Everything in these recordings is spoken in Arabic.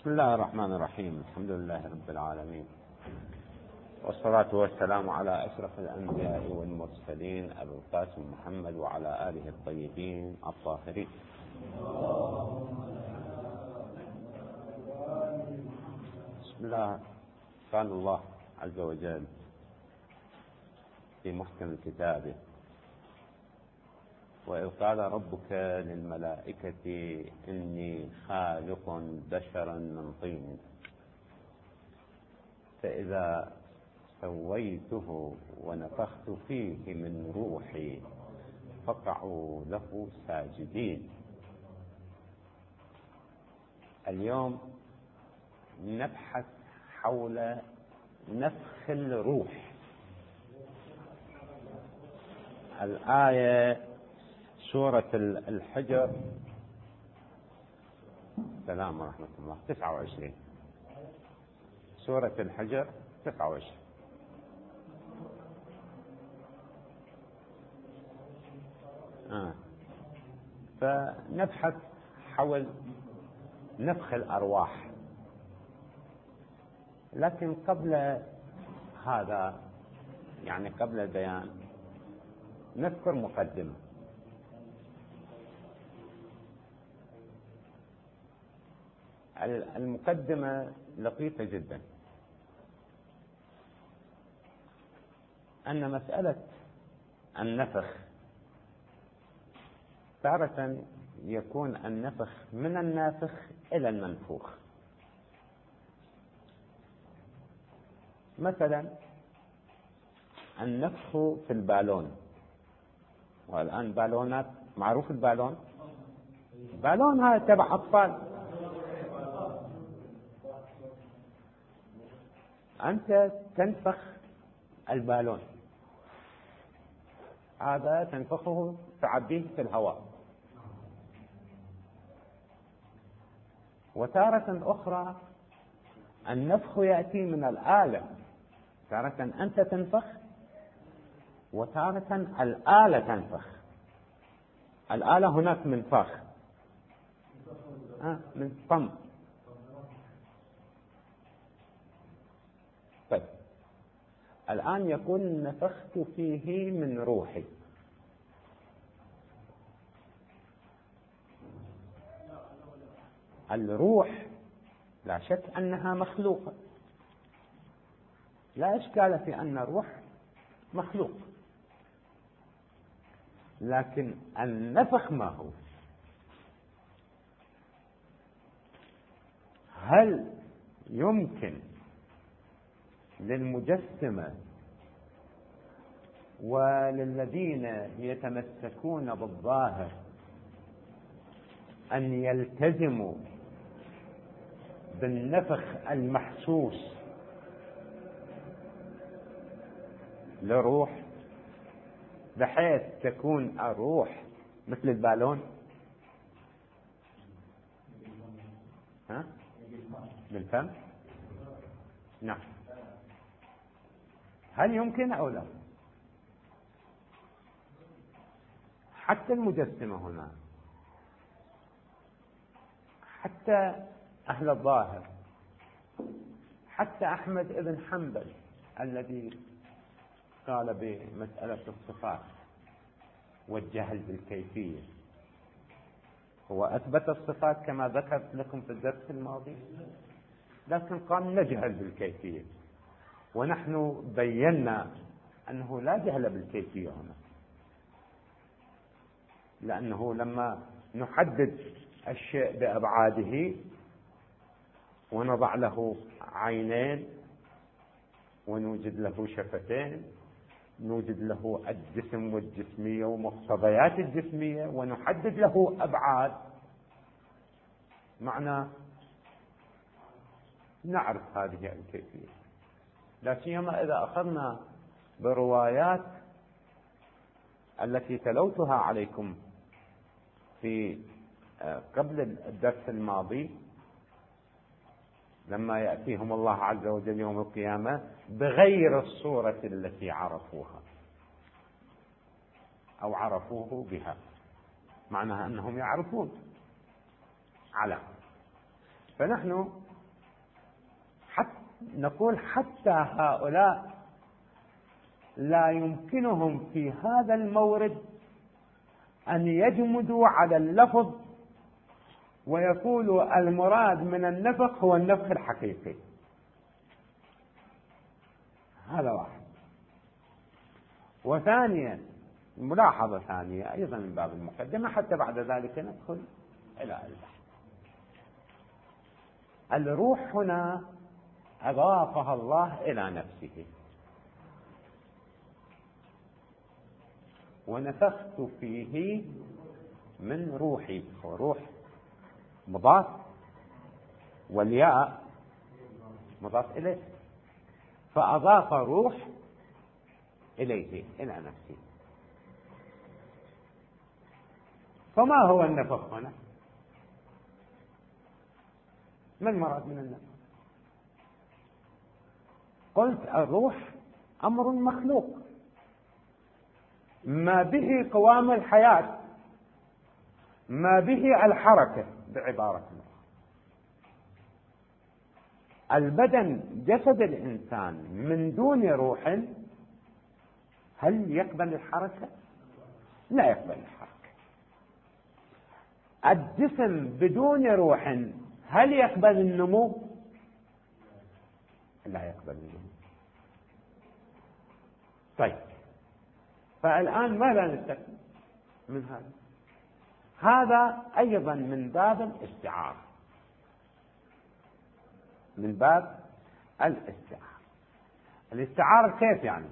بسم الله الرحمن الرحيم. الحمد لله رب العالمين، والصلاة والسلام على أشرف الأنبياء والمرسلين أبي القاسم محمد وعلى آله الطيبين الطاهرين. بسم الله. قال الله عز وجل في محكم كتابه: وإذ قال ربك للملائكة إني خالق بشرا من طين فإذا سويته ونفخت فيه من روحي فقعوا له ساجدين. اليوم نبحث حول نفخ الروح. الآية سورة الحجر، السلام ورحمة الله، 29. سورة الحجر 29. فنبحث حول نفخ الأرواح، لكن قبل هذا، يعني قبل البيان، نذكر مقدمة. المقدمة لطيفة جدا. أن مسألة النفخ تارة يكون النفخ من النافخ إلى المنفوخ. مثلا النفخ في البالون، والآن بالونات، معروف البالون، بالون هذا تبع أطفال. أنت تنفخ البالون هذا، تنفخه، تعبيه في الهواء. وتارة أخرى النفخ يأتي من الآلة، تارة أنت تنفخ وتارة الآلة تنفخ. الآلة هناك منفخ من فم. طيب الآن يقول نفخت فيه من روحي. الروح لا شك أنها مخلوقة، لا إشكال في أن الروح مخلوق، لكن النفخ ما هو؟ هل يمكن للمجسمة وللذين يتمسكون بالظاهر أن يلتزموا بالنفخ المحسوس للروح بحيث تكون الروح مثل البالون؟ بالفم؟ نعم. هل يمكن أو لا؟ حتى المجسمة هنا، حتى أهل الظاهر، حتى أحمد بن حنبل الذي قال بمسألة الصفات والجهل بالكيفية، هو أثبت الصفات كما ذكرت لكم في الدرس الماضي، لكن قال نجهل بالكيفية، ونحن بينا أنه لا جهل بالكيفية هنا، لأنه لما نحدد الشيء بأبعاده ونضع له عينين ونوجد له شفتين، نوجد له الجسم والجسمية ومقتضيات الجسمية، ونحدد له أبعاد، معنى نعرف هذه الكيفية. لا سيما إذا أخذنا بروايات التي تلوتها عليكم في قبل الدرس الماضي، لما يأتيهم الله عز وجل يوم القيامة بغير الصورة التي عرفوها أو عرفوه بها، معناها أنهم يعرفون على. فنحن نقول حتى هؤلاء لا يمكنهم في هذا المورد أن يجمدوا على اللفظ ويقولوا المراد من النفخ هو النفخ الحقيقي. هذا واحد. وثانيا، ملاحظة ثانية أيضا من باب المقدمة حتى بعد ذلك ندخل إلى البحث. الروح هنا أضافها الله إلى نفسه، ونفخت فيه من روحي. روح مضاف والياء مضاف إليه، فأضاف روح إليه إلى نفسه. فما هو النفخ هنا؟ ما المراد من النفخ؟ قلت الروح أمر مخلوق ما به قوام الحياة، ما به الحركة. بعبارة أخرى، البدن جسد الإنسان من دون روح هل يقبل الحركة؟ لا يقبل الحركة. الجسم بدون روح هل يقبل النمو؟ لا يقبل النمو. طيب، فالآن ماذا نستفيد من هذا؟ هذا أيضا من باب الاستعارة، من باب الاستعارة. الاستعارة كيف يعني؟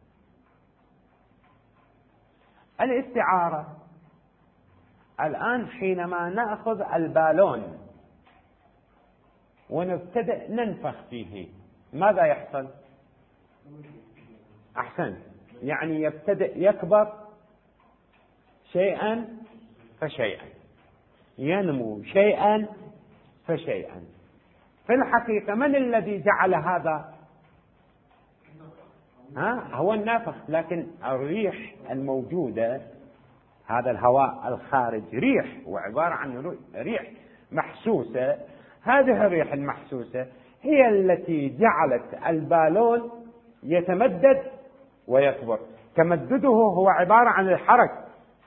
الاستعارة الآن حينما نأخذ البالون ونبتدئ ننفخ فيه ماذا يحصل؟ أحسن، يعني يبتدئ يكبر شيئا فشيئا، ينمو شيئا فشيئا. في الحقيقة من الذي جعل هذا؟ هو النافخ. لكن الريح الموجودة، هذا الهواء الخارج ريح، وعبارة عن ريح محسوسة. هذه الريح المحسوسة هي التي جعلت البالون يتمدد ويكبر. تمدده هو عبارة عن الحركة.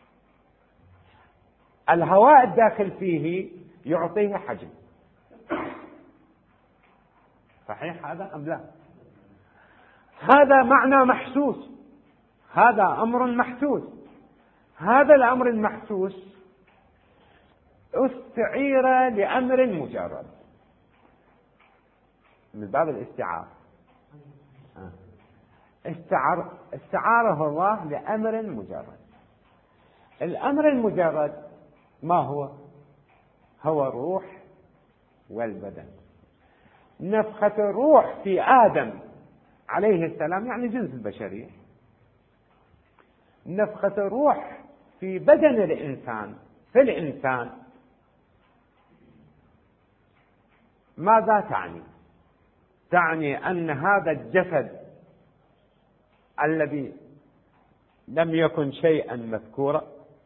الهواء الداخل فيه يعطيه حجم. صحيح هذا أم لا؟ هذا معنى محسوس، هذا أمر محسوس. هذا الأمر المحسوس استعير لأمر مجرد من باب الاستعارة. استعاره الله لأمر مجرد. الأمر المجرد ما هو؟ هو الروح والبدن. نفخة الروح في آدم عليه السلام يعني جنس البشرية. نفخة الروح في بدن الإنسان، في الإنسان، ماذا تعني؟ تعني أن هذا الجسد الذي لم يكن شيئا مذكورا،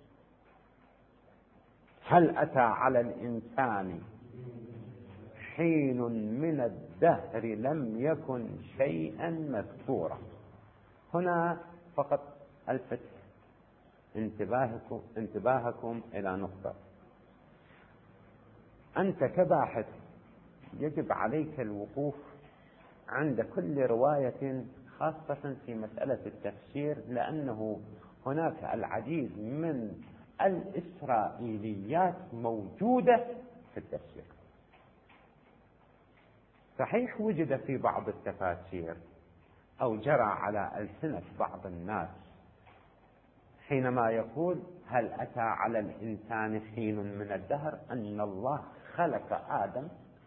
هل أتى على الإنسان حين من الدهر لم يكن شيئا مذكورا. هنا فقط ألفت انتباهكم إلى نقطة. أنت كباحث يجب عليك الوقوف عند كل رواية، خاصة في مسألة التفسير، لأنه هناك العديد من الإسرائيليات موجودة في التفسير. صحيح وجد في بعض التفاسير أو جرى على ألسنة بعض الناس حينما يقول هل أتى على الإنسان حين من الدهر أن الله خلق آدم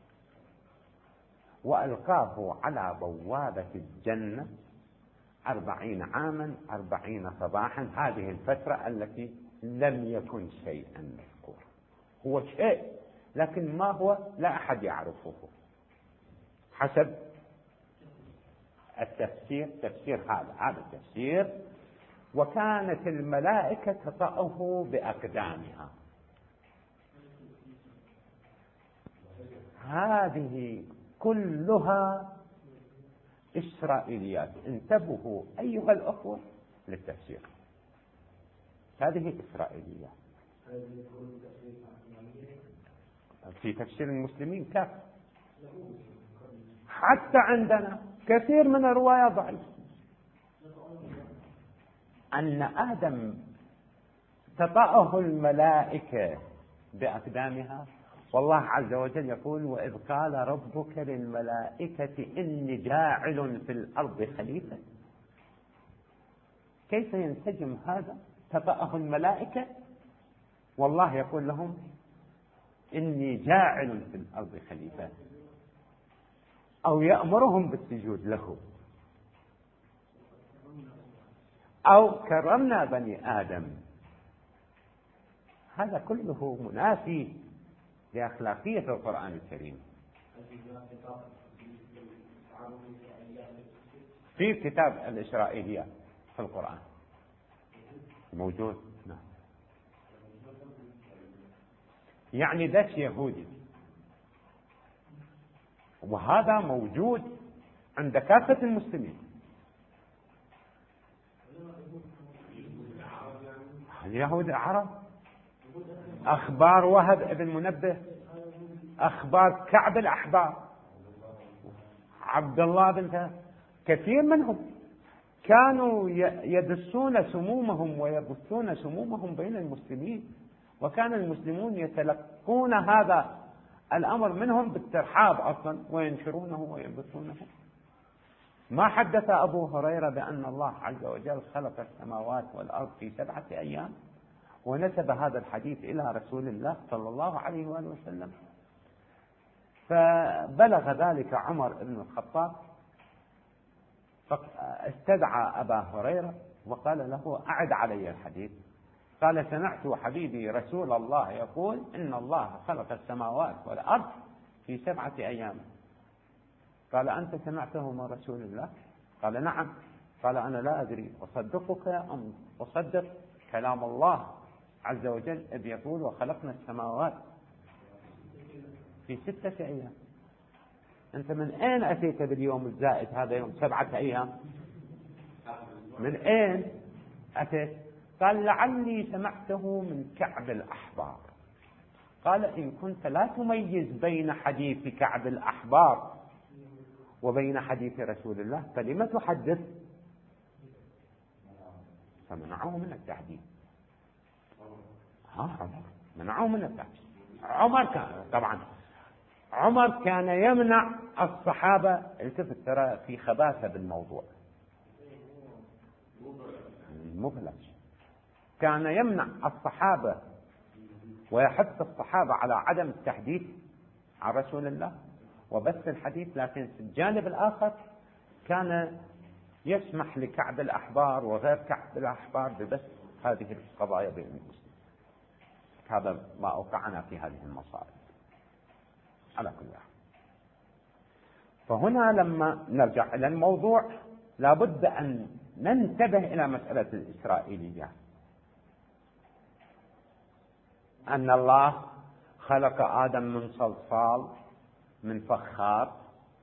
وألقاه على بوابة الجنة 40 عاما 40 صباحا. هذه الفترة التي لم يكن شيئا مذكورا. هو شيء لكن ما هو لا أحد يعرفه حسب التفسير. تفسير هذا التفسير. وكانت الملائكة تطأه بأقدامها. هذه كلها إسرائيليات. انتبهوا أيها الأخوة للتفسير، هذه إسرائيليات. في تفسير المسلمين كافة، حتى عندنا كثير من الروايات ضعيفة. أن آدم تطأه الملائكة بأقدامها، والله عز وجل يقول: وإذ قال ربك للملائكة إني جاعل في الأرض خليفة. كيف ينسجم هذا؟ تطأه الملائكة والله يقول لهم إني جاعل في الأرض خليفة، أو يأمرهم بالسجود له، أو كرمنا بني آدم. هذا كله منافي لأخلاقية القرآن الكريم. في كتاب الإسرائيليات في القرآن موجود، نعم. يعني دش يهودي، وهذا موجود عند كافة المسلمين. اليهود العرب، أخبار وهب بن منبه، أخبار كعب الأحبار، عبد الله بن، كثير منهم كانوا يدسون سمومهم ويبثون سمومهم بين المسلمين، وكان المسلمون يتلقون هذا الأمر منهم بالترحاب أصلا وينشرونه ويبثونه. ما حدث أبو هريرة بأن الله عز وجل خلق السماوات والأرض في 7 أيام، ونسب هذا الحديث إلى رسول الله صلى الله عليه وآله وسلم. فبلغ ذلك عمر بن الخطاب، فاستدعى أبا هريرة وقال له: أعد علي الحديث. قال: سمعت حبيبي رسول الله يقول إن الله خلق السماوات والأرض في 7 أيام. قال: أنت سمعته من رسول الله؟ قال: نعم. قال: أنا لا أدري أصدقك أم أصدق كلام الله عز وجل إذ يقول وخلقنا السماوات في 6 أيام. أنت من أين أتيت باليوم الزائد هذا يوم 7 أيام؟ من أين أتيت؟ قال: لعلي سمعته من كعب الأحبار. قال: إن كنت لا تميز بين حديث كعب الأحبار وبين حديث رسول الله فلم تحدث؟ فمنعوه من التحديث. منعوه من التحديث. عمر كان طبعا عمر كان يمنع الصحابة. التفت ترى في خباثة بالموضوع، مبلش. كان يمنع الصحابة ويحث الصحابة على عدم التحديث عن رسول الله وبث الحديث، لكن في الجانب الآخر كان يسمح لكعب الأحبار وغير كعب الأحبار ببث هذه القضايا بين المسلمين. هذا ما أوقعنا في هذه المصائب على كل حال. فهنا لما نرجع إلى الموضوع لابد أن ننتبه إلى مسألة الإسرائيليات، أن الله خلق آدم من صلصال من فخار.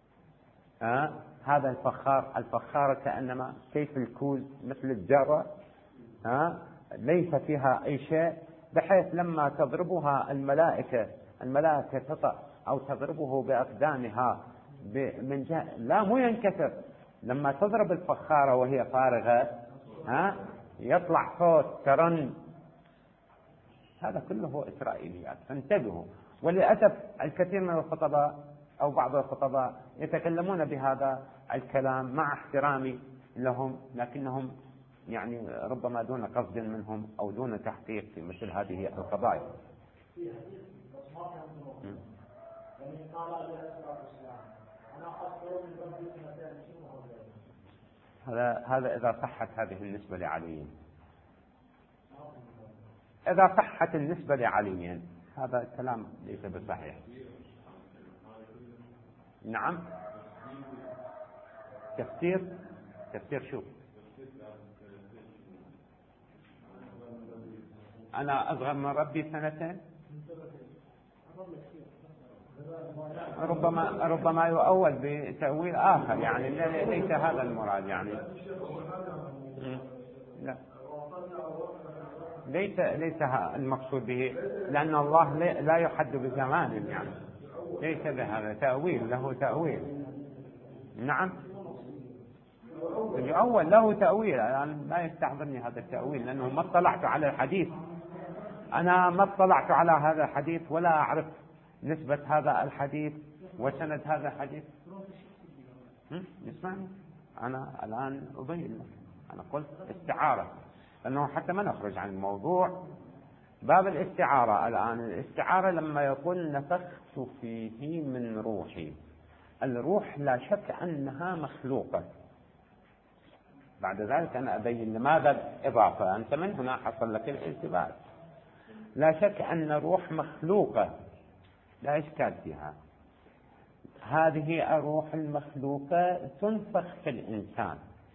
هذا الفخار كأنما كيف الكوز مثل الجرة، ليس فيها أي شيء، بحيث لما تضربها الملائكة تطأ أو تضربه بأقدامها من جهة لا مو ينكسر. لما تضرب الفخارة وهي فارغة يطلع صوت ترن. هذا كله إسرائيليات، فانتبهوا. وللأسف الكثير من الخطباء أو بعض الخطباء يتكلمون بهذا الكلام مع احترامي لهم، لكنهم يعني ربما دون قصد منهم أو دون تحقيق في مثل هذه القضايا. هذا إذا صحت هذه النسبة لعلي، إذا صحت النسبة لعلي هذا الكلام ليس بصحيح. نعم. تفسير شو؟ أنا أصغر من ربي 2 سنين. ربما يؤول بتأويل آخر، يعني ليس هذا المراد يعني. لا، ليس المقصود به، لأن الله لا يحد بزمان، يعني ليس بهذا تأويل، له تأويل. نعم، يؤول له تأويل. الآن لا يستحضرني هذا التأويل، لأنه ما اطلعت على الحديث، أنا ما اطلعت على هذا الحديث، ولا أعرف نسبة هذا الحديث وسند هذا الحديث. اسمعني، أنا الآن أبين لك، أنا قلت استعارة، لأنه حتى ما نخرج عن الموضوع. باب الاستعارة الآن، الاستعارة لما يقول نفخت فيه من روحي، الروح لا شك أنها مخلوقة. بعد ذلك أنا أبين لماذا الإضافة، أنت من هنا حصل لك الالتباس. لا شك أن الروح مخلوقة، لا إشكال فيها. هذه الروح المخلوقة تنفخ في الإنسان،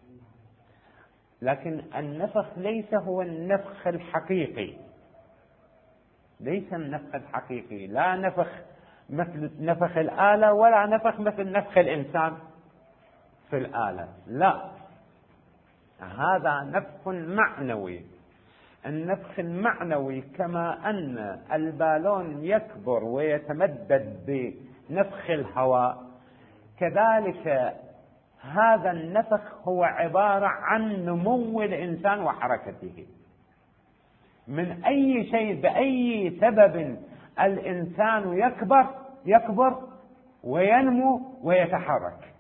لكن النفخ ليس هو النفخ الحقيقي، ليس النفخ الحقيقي، لا نفخ مثل نفخ الآلة، ولا نفخ مثل نفخ الإنسان في الآلة، لا، هذا نفخ معنوي. النفخ المعنوي كما أن البالون يكبر ويتمدد بنفخ الهواء، كذلك هذا النفخ هو عبارة عن نمو الإنسان وحركته. من أي شيء بأي سبب الإنسان يكبر وينمو ويتحرك،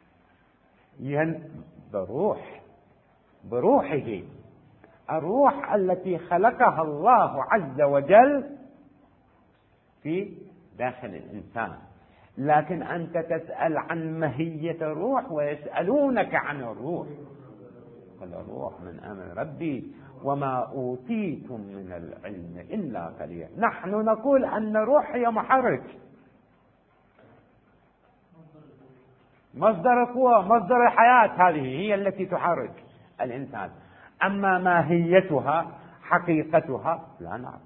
بروحه، الروح التي خلقها الله عز وجل في داخل الإنسان. لكن أنت تسأل عن ماهية الروح ويسألونك عن الروح، قل الروح من أمر ربي وما أوتيتم من العلم إلا قليلا. نحن نقول أن الروح هي محرك، مصدر القوة، مصدر الحياة، هذه هي التي تحرك الإنسان. أما ماهيتها حقيقتها لا نعرف.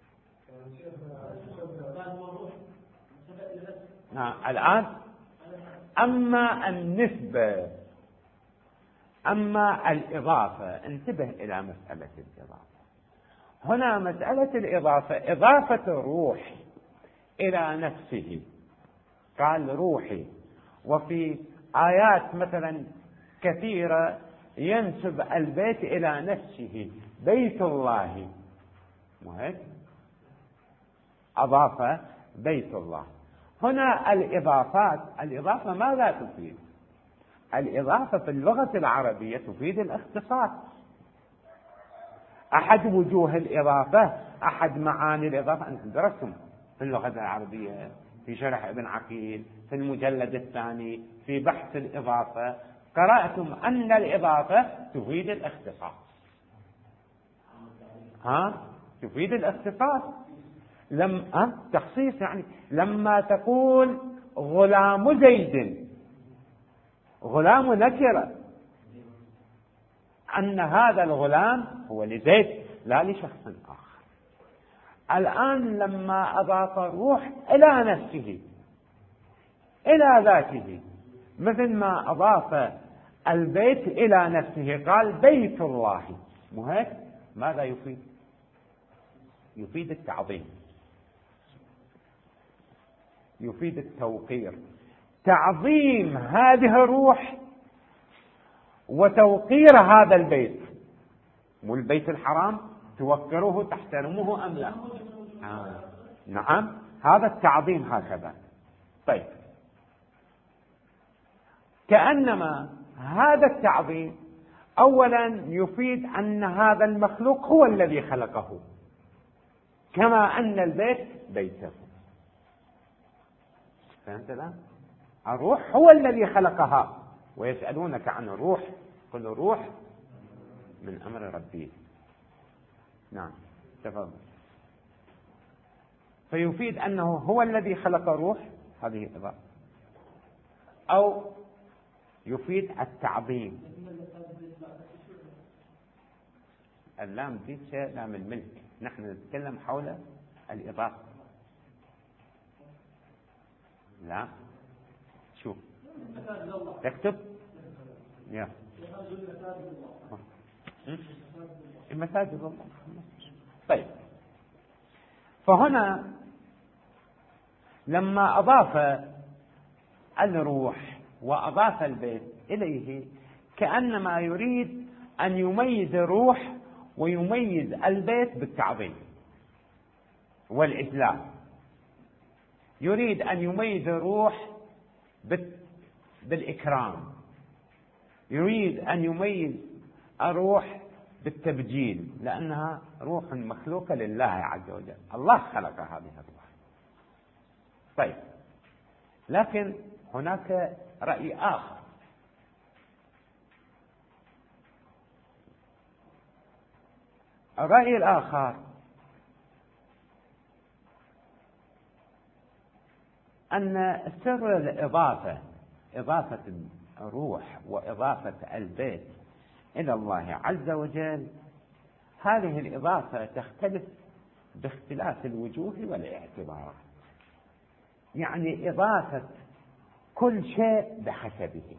الآن أما النسبة، أما الإضافة، انتبه إلى مسألة الإضافة هنا. مسألة الإضافة، إضافة الروح إلى نفسه، قال روحي، وفي آيات مثلا كثيرة ينسب البيت إلى نفسه، بيت الله، أضاف بيت الله. هنا الإضافة ماذا تفيد؟ الإضافة في اللغة العربية تفيد الاختصاص. أحد وجوه الإضافة، أحد معاني الإضافة، أنتم درستم في اللغة العربية في شرح ابن عقيل في المجلد الثاني في بحث الإضافة، قرأتم أن الإضافة تفيد الاختصاص. تفيد الاختصاص. تخصيص، يعني لما تقول غلام زيد، غلام نكرة، أن هذا الغلام هو لزيد لا لشخص آخر. الآن لما أضاف الروح إلى نفسه، إلى ذاته، مثل ما أضاف البيت إلى نفسه، قال بيت الله، ماذا يفيد؟ يفيد التعظيم، يفيد التوقير، تعظيم هذه الروح وتوقير هذا البيت. والبيت الحرام توقره تحترمه أم لا؟ نعم، هذا التعظيم هكذا. طيب، كأنما هذا التعظيم أولا يفيد أن هذا المخلوق هو الذي خلقه، كما أن البيت بيته. فهمت الآن؟ الروح هو الذي خلقها، ويسألونك عن الروح، قل الروح من أمر ربي. نعم، تفضل. فيفيد أنه هو الذي خلق الروح، هذه الإضافة، أو يفيد التعظيم. اللام دي لام الملك، نحن نتكلم حول الإضافة. لا، شوف تكتب يا مساجد الله. طيب، فهنا لما أضاف الروح وأضاف البيت إليه كأنما يريد أن يميز الروح ويميز البيت بالتعظيم والإجلال. يريد أن يميز الروح بالإكرام، يريد أن يميز الروح بالتبجيل، لأنها روح مخلوقة لله عز وجل، الله خلق هذه الروح. طيب، لكن هناك رأي آخر. الرأي الآخر أن سر الإضافة، إضافة الروح وإضافة البيت إلى الله عز وجل، هذه الإضافة تختلف باختلاف الوجوه والاعتبارات. يعني إضافة كل شيء بحسبه.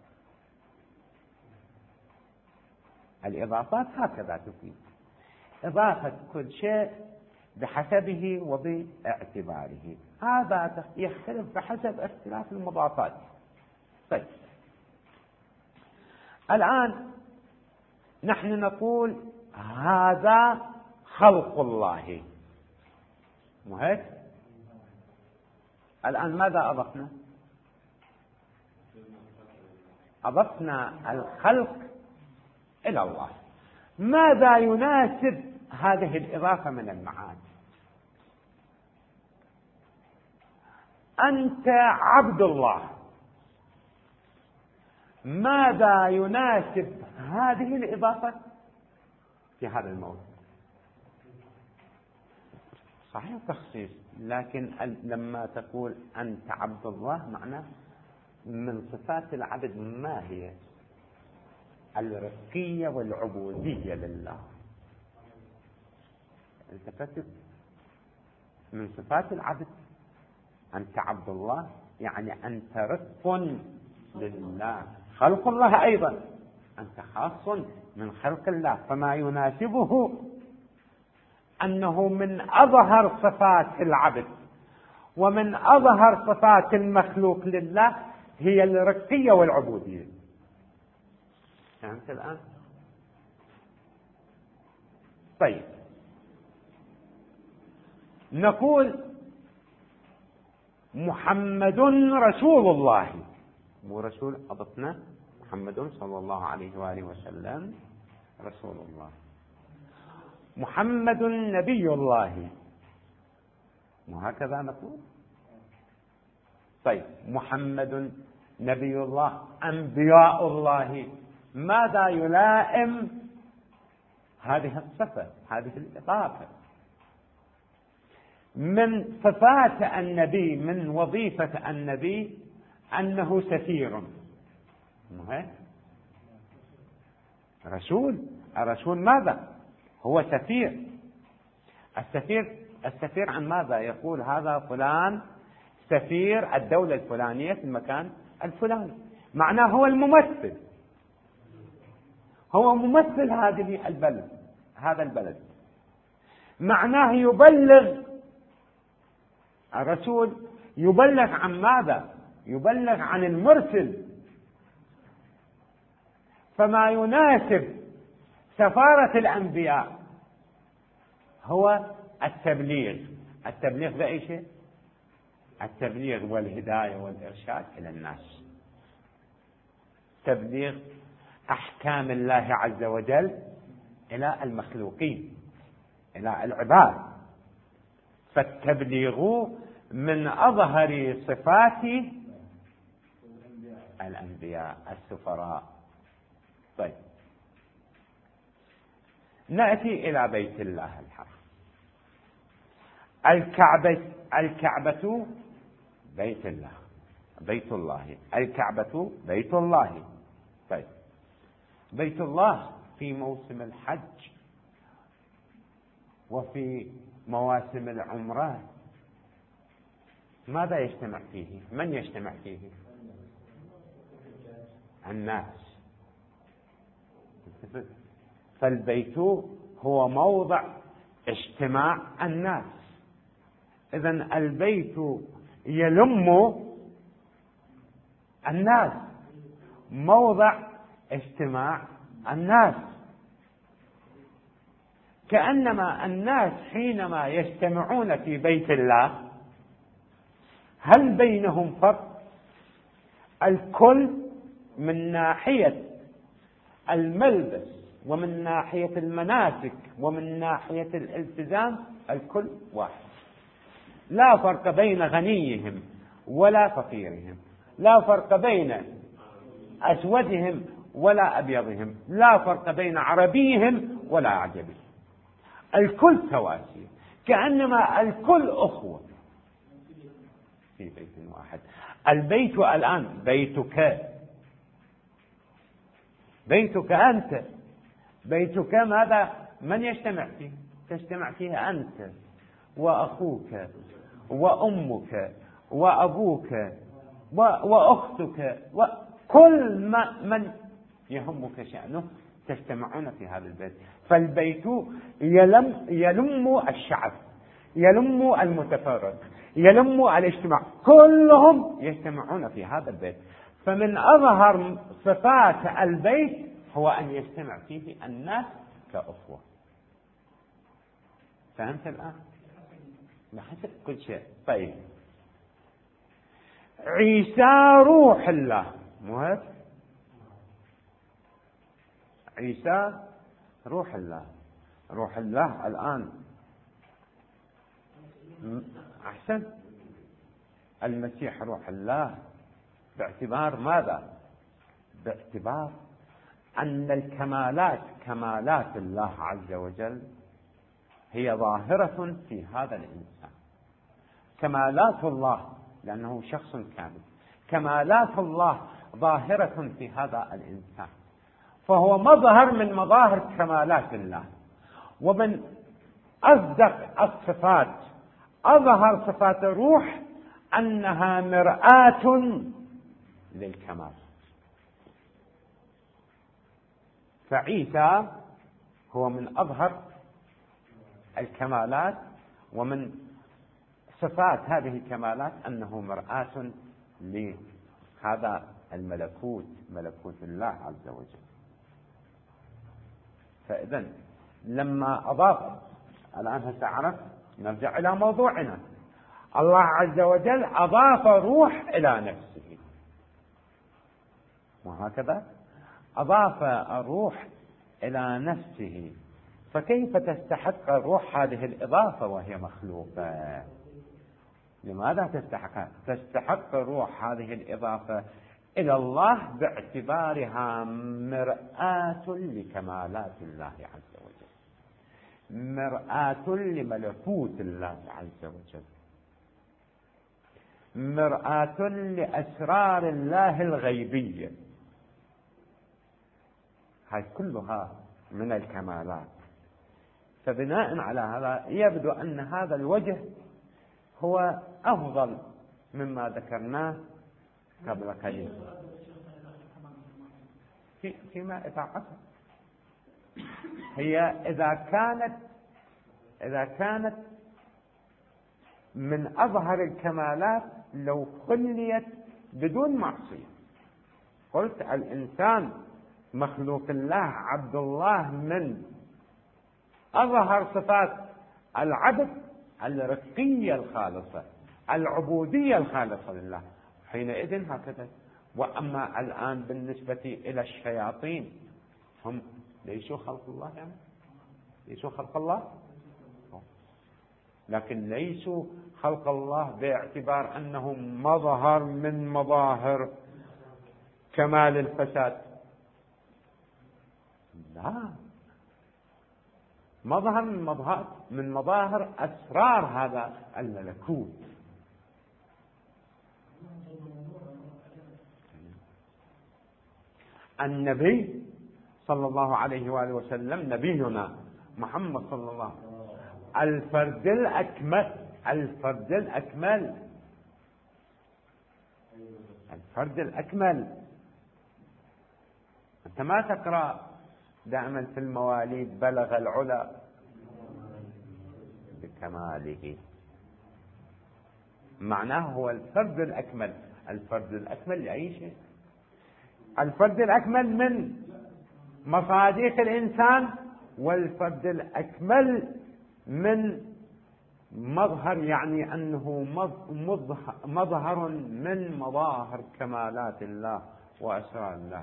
الإضافات هكذا تفيد، إضافة كل شيء بحسبه وباعتباره. هذا يختلف بحسب اختلاف المضافات. طيب، الآن نحن نقول هذا خلق الله، مو هيك؟ الآن ماذا أضفنا؟ أضفنا الخلق إلى الله. ماذا يناسب هذه الإضافة من المعاني؟ أنت عبد الله. ماذا يناسب هذه الإضافة في هذا الموضوع؟ صحيح تخصيص، لكن لما تقول أنت عبد الله معناه من صفات العبد ما هي؟ الرقية والعبودية لله. التفتت من صفات العبد أنت عبد الله، يعني أنت رق لله. خلق الله أيضا، أنت خاص من خلق الله، فما يناسبه أنه من أظهر صفات العبد ومن أظهر صفات المخلوق لله هي الرقية والعبودية. فهمت الآن؟ طيب، نقول محمد رسول الله، مو رسول أضفنا محمد صلى الله عليه وآله وسلم رسول الله. محمد نبي الله، مو هكذا نقول؟ طيب، محمد نبي الله، أنبياء الله. ماذا يلائم هذه الصفة، هذه الإضافة؟ من صفات النبي، من وظيفة النبي أنه سفير، رسول. الرسول ماذا؟ هو سفير. السفير عن ماذا؟ يقول هذا فلان سفير الدولة الفلانية في المكان الفلاني، معناه هو الممثل، هو ممثل هذه البلد، هذا البلد. معناه يبلغ. الرسول يبلغ عن ماذا؟ يبلغ عن المرسل. فما يناسب سفارة الأنبياء هو التبليغ. التبليغ بأي شيء؟ التبليغ والهداية والإرشاد إلى الناس، تبليغ أحكام الله عز وجل إلى المخلوقين، إلى العباد. فالتبليغ من أظهر صفات الأنبياء السفراء. طيب، نأتي إلى بيت الله الحرام. الكعبة بيت الله، بيت الله. الكعبة بيت الله. طيب، بيت الله في موسم الحج وفي مواسم العمرة ماذا يجتمع فيه؟ من يجتمع فيه؟ الناس. فالبيت هو موضع اجتماع الناس. إذن البيت يلم الناس، موضع اجتماع الناس. كأنما الناس حينما يجتمعون في بيت الله هل بينهم فرق؟ الكل من ناحية الملبس ومن ناحية المناسك ومن ناحية الالتزام الكل واحد، لا فرق بين غنيهم ولا فقيرهم، لا فرق بين أسودهم ولا أبيضهم، لا فرق بين عربيهم ولا أعجمي، الكل تواسي، كأنما الكل أخوة في بيت واحد. البيت الآن بيتك أنت، بيتك ماذا؟ من يجتمع فيه؟ تجتمع فيه أنت وأخوك وأمك وأبوك وأختك وكل من يهمك شأنه تجتمعون في هذا البيت. فالبيت يلم الشعب، يلم المتفرد، يلم الاجتماع، كلهم يجتمعون في هذا البيت. فمن أظهر صفات البيت هو أن يجتمع فيه الناس كأخوة. فهمت الآن؟ بحسب كل شيء. طيب، عيسى روح الله، مهم. عيسى روح الله، روح الله الآن أحسن. المسيح روح الله باعتبار ماذا؟ باعتبار أن الكمالات، كمالات الله عز وجل هي ظاهرة في هذا الإنسان. كمالات الله، لأنه شخص كامل، كمالات الله ظاهرة في هذا الإنسان، فهو مظهر من مظاهر كمالات الله. ومن أصدق الصفات، أظهر صفات الروح أنها مرآة للكمال. فعيسى هو من أظهر الكمالات، ومن صفات هذه الكمالات أنه مرآة لهذا الملكوت، ملكوت الله عز وجل. فإذا لما أضاف، الآن هسه نرجع إلى موضوعنا، الله عز وجل أضاف روح إلى نفسه، وهكذا أضاف الروح إلى نفسه. فكيف تستحق الروح هذه الإضافة وهي مخلوقة؟ لماذا تستحق الروح هذه الإضافة إلى الله؟ باعتبارها مرآة لكمالات الله عز وجل، مرآة لملكوت الله عز وجل، مرآة لأسرار الله الغيبية. هاي كلها من الكمالات. فبناء على هذا يبدو أن هذا الوجه هو أفضل مما ذكرناه قبل قليل فيما إذا هي إذا كانت من أظهر الكمالات لو خليت بدون معصية. قلت الإنسان مخلوق الله، عبد الله، من أظهر صفات العبد الرقية الخالصة، العبودية الخالصة لله، حينئذ هكذا. وأما الآن بالنسبة إلى الشياطين، هم ليسوا خلق الله، يعني ليسوا خلق الله، لكن ليسوا خلق الله باعتبار أنهم مظهر من مظاهر كمال الفساد، لا، مظهر من مظاهر أسرار هذا الملكوت. النبي صلى الله عليه وآله وسلم، نبينا محمد صلى الله عليه وسلم، الفرد الأكمل الفرد الأكمل. أنت ما تقرأ دائما في المواليد بلغ العلا بكماله، معناه هو الفرد الأكمل. الفرد الأكمل لأي شيء. الفرد الأكمل من مصادق الإنسان، والفرد الأكمل من مظهر، يعني أنه مظهر من مظاهر كمالات الله وأسرار الله.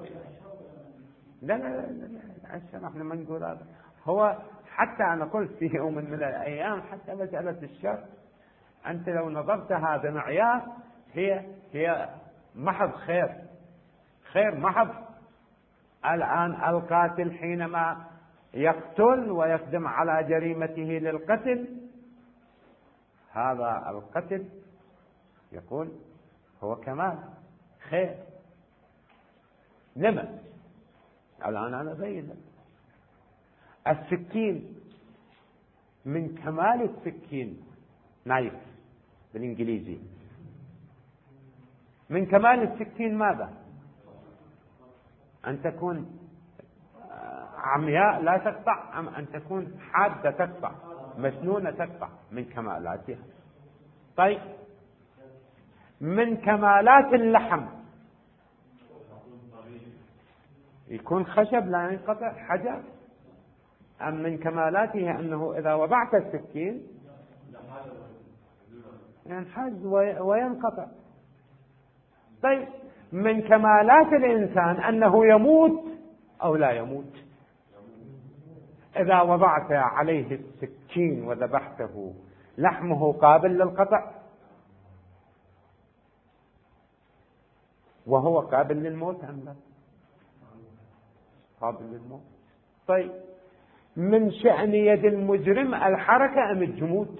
لا لا لا لا، احنا ما نقول هذا. هو حتى أنا قلت في يوم من الأيام حتى مسألة الشر، أنت لو نظرتها بمعيار هي محض خير محض. الآن القاتل حينما يقتل ويقدم على جريمته للقتل، هذا القتل يقول هو كمال خير. لما الآن أنا أبين لك السكين، من كمال السكين نايف بالإنجليزي، من كمال السكين ماذا؟ أن تكون عمياء لا تقطع، أم أن تكون حادة تقطع، مسنونة تقطع، من كمالاتها. طيب من كمالات اللحم يكون خشب لا ينقطع، حجر، أم من كمالاته أنه إذا وضعت السكين ينحز وينقطع؟ طيب من كمالات الإنسان أنه يموت أو لا يموت. إذا وضعت عليه السكين وذبحته لحمه قابل للقطع وهو قابل للموت أم لا؟ قابل للموت. طيب من شأن يد المجرم الحركة أم الجمود؟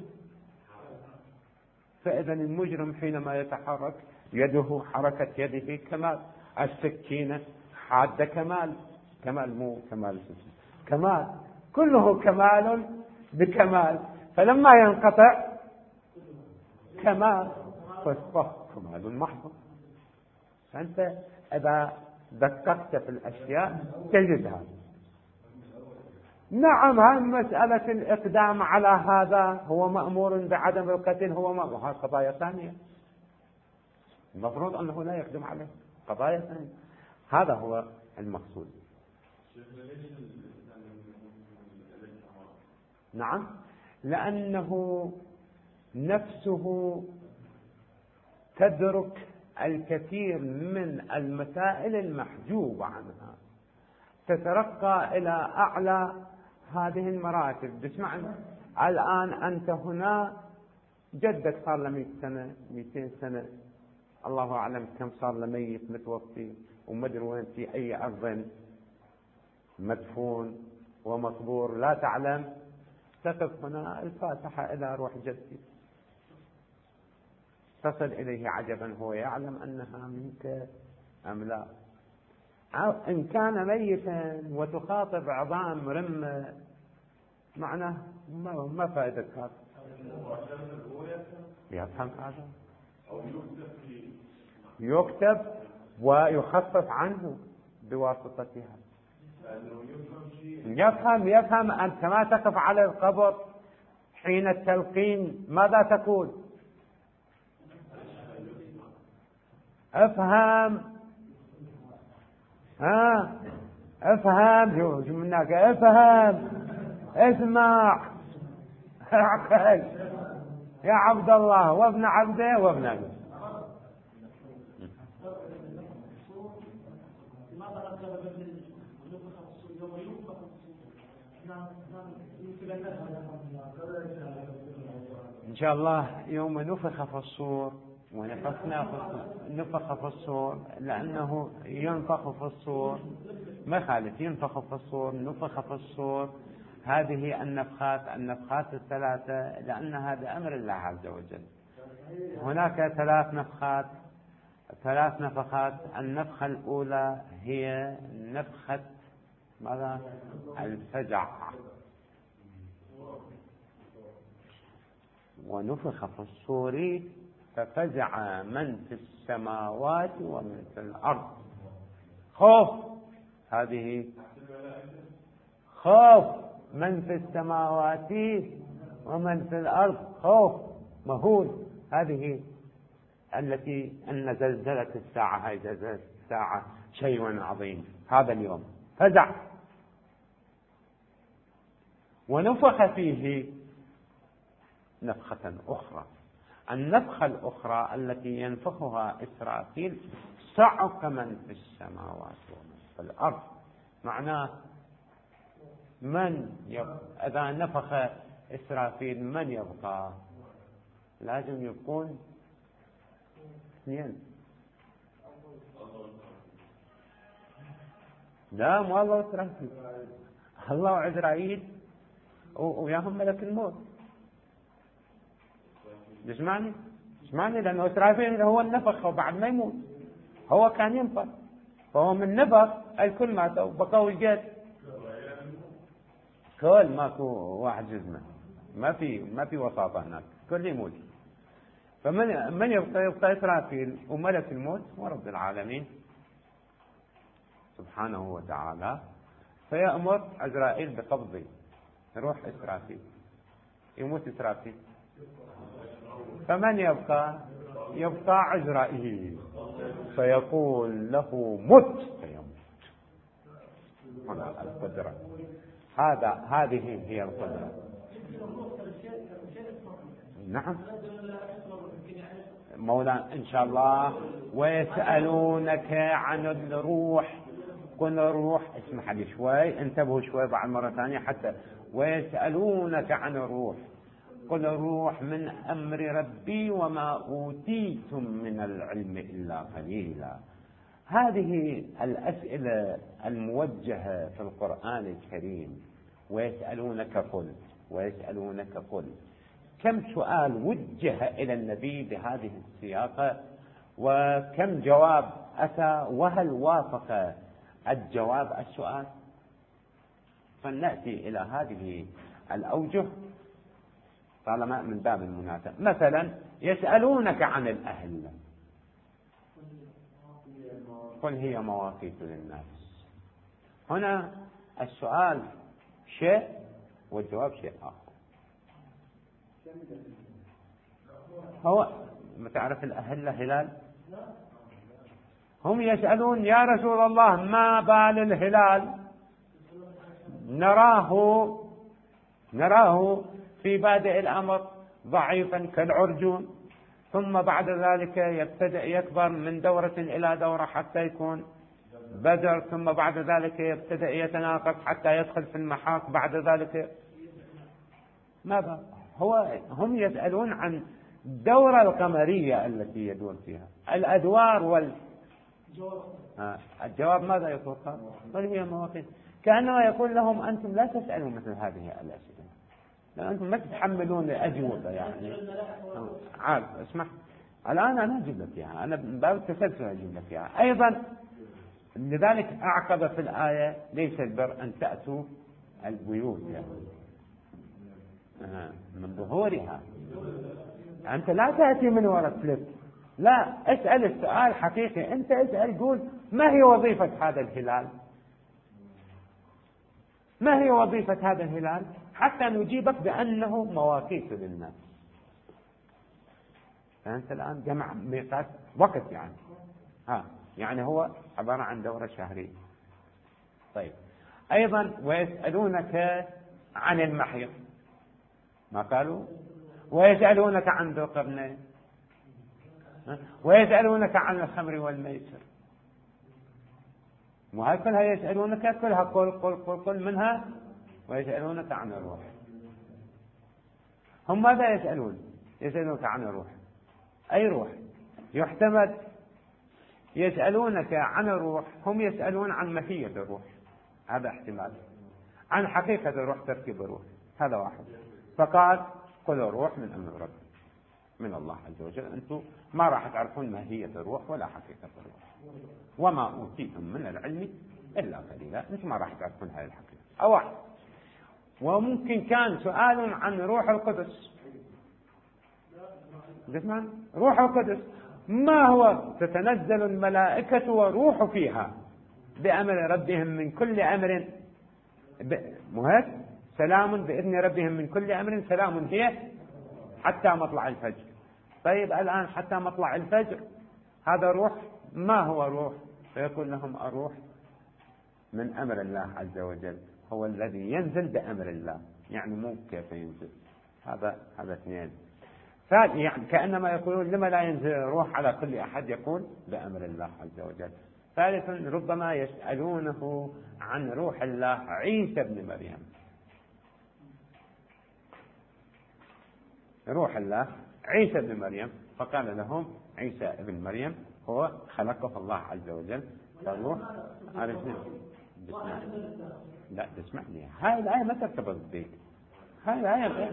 فإذا المجرم حينما يتحرك يده حركة يده كمال، السكينة حادة كمال مو كمال كمال، كله كمال بكمال، فلما ينقطع كمال كمال محض. فأنت إذا دققت في الأشياء تجدها. نعم، هم مسألة الإقدام على هذا هو مأمور بعدم القتل، هو قضايا ثانية، المفروض أنه لا يقدم عليه، قضايا ثانية. هذا هو المقصود. نعم، لأنه نفسه تدرك الكثير من المسائل المحجوب عنها، تترقى إلى أعلى هذه المراتب. بسمعني الآن أنت هنا، جدك صار له 100 سنة 200 سنة، الله أعلم كم صار له ميت متوفي ومدري وين في أي أرض مدفون ومقبور لا تعلم، تقف هنا الفاتحة إلى روح جدي، تصل إليه عجبا، هو يعلم أنها منك أم لا؟ إن كان ميتا وتخاطب عظام رمة، معناه ما فائدة هذا؟ يفهم هذا، يكتب ويخفف عنه بواسطتها. يفهم. أنت ما تقف على القبر حين التلقين ماذا تقول؟ افهم، افهم، منك افهم، اسمع، عقل يا عبد الله وابن عبده وابن عبده. إن شاء الله يوم نفخ في الصور، نفخ في الصور، لأنه ينفخ في الصور ما خالف، ينفخ في الصور، نفخ في الصور، هذه النفخات الثلاثة، لأنها بأمر الله عز وجل. هناك ثلاث نفخات. النفخة الأولى هي نفخة ماذا؟ الفزع. ونفخ في الصور ففزع من في السماوات ومن في الأرض. خوف، هذه خوف من في السماوات ومن في الأرض، خوف مهول. هذه التي أن زلزلة الساعة، هاي زلزلة الساعة شيء عظيم هذا اليوم. فزع. ونفخ فيه نفخة أخرى. النفخة الأخرى التي ينفخها إسرافيل صعق من في السماوات ومن في الأرض. معناه إذا نفخ إسرافيل من يبقى؟ لازم يكون اثنين. لا، مو الله وإسرافيل، الله وعزرائيل وياهم ملك الموت. ليش معني؟ لأنه إسرافيل هو النفخ وبعد ما يموت هو كان ينفخ، فهو من نفخ الكل ماتوا بقوا الجد كل ماكو واحد جزمة، ما في وساطة هناك، كل يموت. فمن يبقى إسرافيل وملك الموت ورب العالمين سبحانه وتعالى. فيأمر عزرائيل بقبض روح إسرافيل، يموت إسرافيل. فمن يبقى عزرائيل، فيقول له مت فيموت. هنا القدرة، هذه هي القدرة. نعم مولانا إن شاء الله. ويسألونك عن الروح، قل الروح، اسمح لي شوي، انتبهوا شوي بعد مرة ثانية حتى. ويسألونك عن الروح قل الروح من أمر ربي وما أوتيتم من العلم إلا قليلا. هذه الأسئلة الموجهة في القرآن الكريم. ويسألونك قل كم سؤال وجه إلى النبي بهذه السياقة، وكم جواب أتى، وهل وافق الجواب السؤال؟ فلنأتي إلى هذه الأوجه طالما من باب المناسبة. مثلا يسألونك عن الأهلة، قل هي مواقيت للناس. هنا السؤال شيء والجواب شيء آخر. هو ما تعرف الأهلة هلال؟ هم يسألون يا رسول الله ما بال الهلال نراه في بادئ الأمر ضعيفا كالعرجون، ثم بعد ذلك يبتدأ يكبر من دورة إلى دورة حتى يكون بدر، ثم بعد ذلك يبتدأ يتناقص حتى يدخل في المحاق، بعد ذلك ماذا؟ هم يسألون عن الدورة القمرية التي يدور فيها الأدوار الجواب ماذا يتوقع؟ قل هي مواقيت. كأنه يقول لهم أنتم لا تسألوا مثل هذه الأسئلة، لأن أنتم ما تتحملون الأجوبة. يعني عارف، اسمح، الآن أنا أجيب لك إياها، أنا من باب التسلسل أجيب لك إياها أيضا. لذلك أعقب في الآية ليس البر أن تأتوا البيوت يعني من ظهورها. أنت لا تأتي من وراء سلك، لا، اسأل السؤال حقيقي. أنت اسأل، قول ما هي وظيفة هذا الهلال؟ ما هي وظيفة هذا الهلال؟ حتى نجيبك بأنه مواقيت للناس. فأنت الآن جمع ميقات وقت يعني هو عبارة عن دورة شهرية. طيب أيضا ويسألونك عن المحيط، ما قالوا؟ ويسألونك عن ذو قرنين، ويسألونك عن الخمر والميسر، وهي كلها يسألونك، كلها قل منها. ويسألونك عن الروح، هم ماذا يسألون؟ يسألونك عن الروح. أي روح؟ يحتمل يسألونك عن الروح، هم يسألون عن ماهية الروح، هذا احتمال. عن حقيقة الروح، تركيب الروح، هذا واحد. فقال قل الروح من أمر رب، من الله عز وجل. أنتم ما راح تعرفون ماهية الروح ولا حقيقة الروح، وما أوتيتم من العلم إلا قليلا. أنتم ما راح تعرفون هذه الحقيقة. أو واحد. وممكن كان سؤال عن روح القدس، جسمان روح القدس. ما هو؟ تتنزل الملائكة وروح فيها بأمر ربهم من كل أمر مهد سلام بإذن ربهم من كل أمر سلام هي حتى مطلع الفجر. طيب الآن حتى مطلع الفجر هذا روح، ما هو روح؟ فيقول لهم الروح من أمر الله عز وجل، هو الذي ينزل بأمر الله، يعني مو كيف ينزل. هذا اثنين. يعني كأنما يقولون لما لا ينزل الروح على كل أحد؟ يقول بأمر الله عز وجل. ثالثا ربما يسألونه عن روح الله عيسى ابن مريم. روح الله عيسى ابن مريم، فقال لهم عيسى ابن مريم هو خلقه الله عز وجل. فالروح لا تسمع لي، هاي الآية ما ترتبط بك، هاي الآية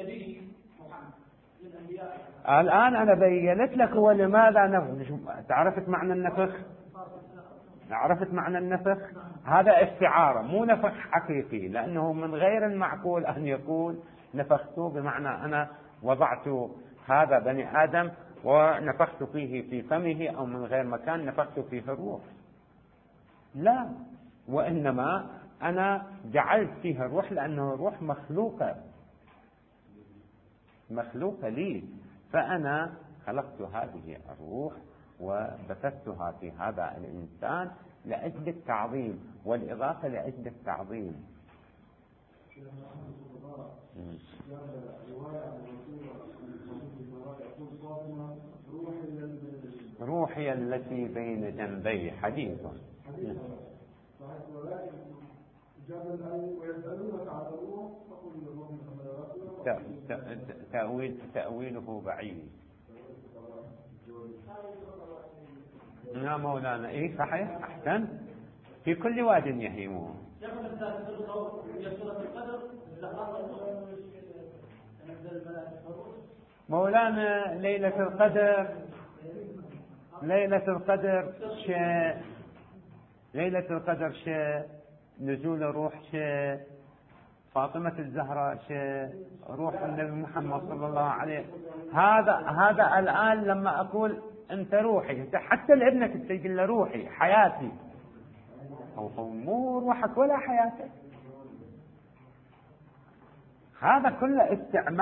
الآن أنا بينت لك هو لماذا نفخ. تعرفت معنى النفخ؟ عرفت معنى النفخ؟ هذا استعارة مو نفخ حقيقي، لأنه من غير المعقول أن يقول نفخت بمعنى أنا وضعت هذا بني آدم ونفخت فيه في فمه، أو من غير مكان نفخت فيه الروح. لا، وإنما أنا جعلت فيه الروح لأنه الروح مخلوقة لي، فأنا خلقت هذه الروح وبثثتها في هذا الإنسان لأجل التعظيم والإضافة لأجل التعظيم. روحي التي بين جنبي حديث. تأويله بعيد. يا مولانا إيه صحيح، أحسن، في كل واد يهيمون. مولانا ليلة القدر شيء، ليلة القدر شيء، نزول الروح شيء، فاطمة الزهراء شيء، روح النبي محمد صلى الله عليه. هذا الآن لما أقول أنت روحي، حتى لابنك تقول له روحي حياتي، هو مو روحك ولا حياتك. هذا كله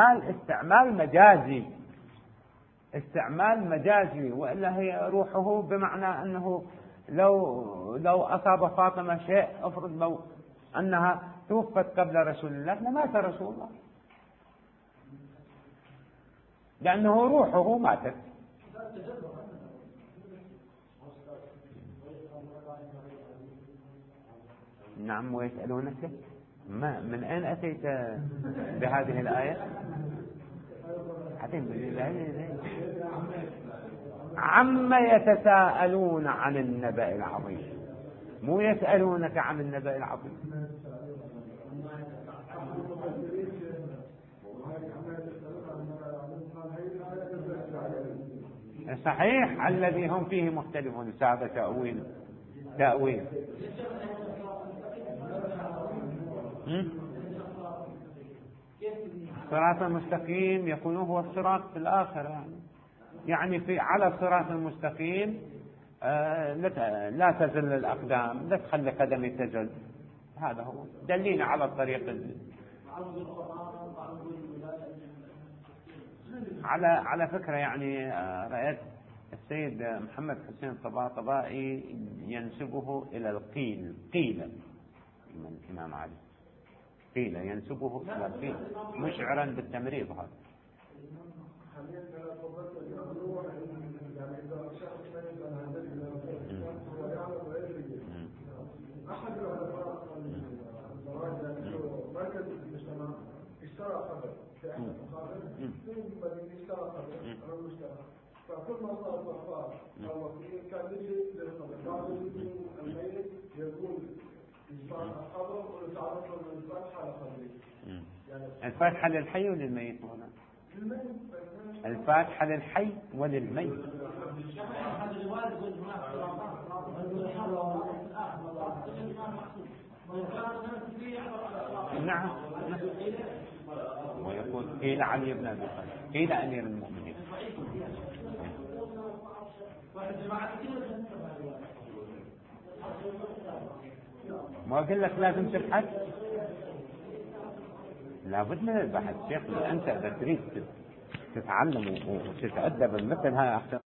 استعمال مجازي، وإلا هي روحه بمعنى أنه لو أصاب فاطمة شيء، أفرض لو أنها توفت قبل رسول الله لمات رسول الله، لأنه روحه ماتت. نعم، ويسألونك من أين أتيت بهذه الآية؟ عما يتساءلون عن النبأ العظيم، مو يسألونك عن النبأ العظيم. صحيح، الذي هم فيه مختلفون، هذا تأويل. الصراط المستقيم يكون هو الصراط في الآخرة، يعني في على الصراط المستقيم لا تزل الأقدام، لا تخلي قدمي تزل. هذا هو دلينا على الطريق على فكرة. يعني رأيت السيد محمد حسين طباطبائي ينسبه إلى قيل من الإمام علي، قيل ينسبه إلى القيل، مشعرا بالتمريض. هذا فكل ما صارت وفاة أو وفية كان يجي للقبر، الميت يقول القبر ويتعرض من الفتحة لقبره. الفاتحة للحي وللميت هنا؟ الفاتحة للحي وللميت. نعم. ويقول قيل علي بن أبي طالب، قيل أمير المؤمنين. ما أقول لك لازم تبحث، لابد من البحث شيخ. أنت إذا تريد تتعلم وتتأدب مثل هاي أحسن.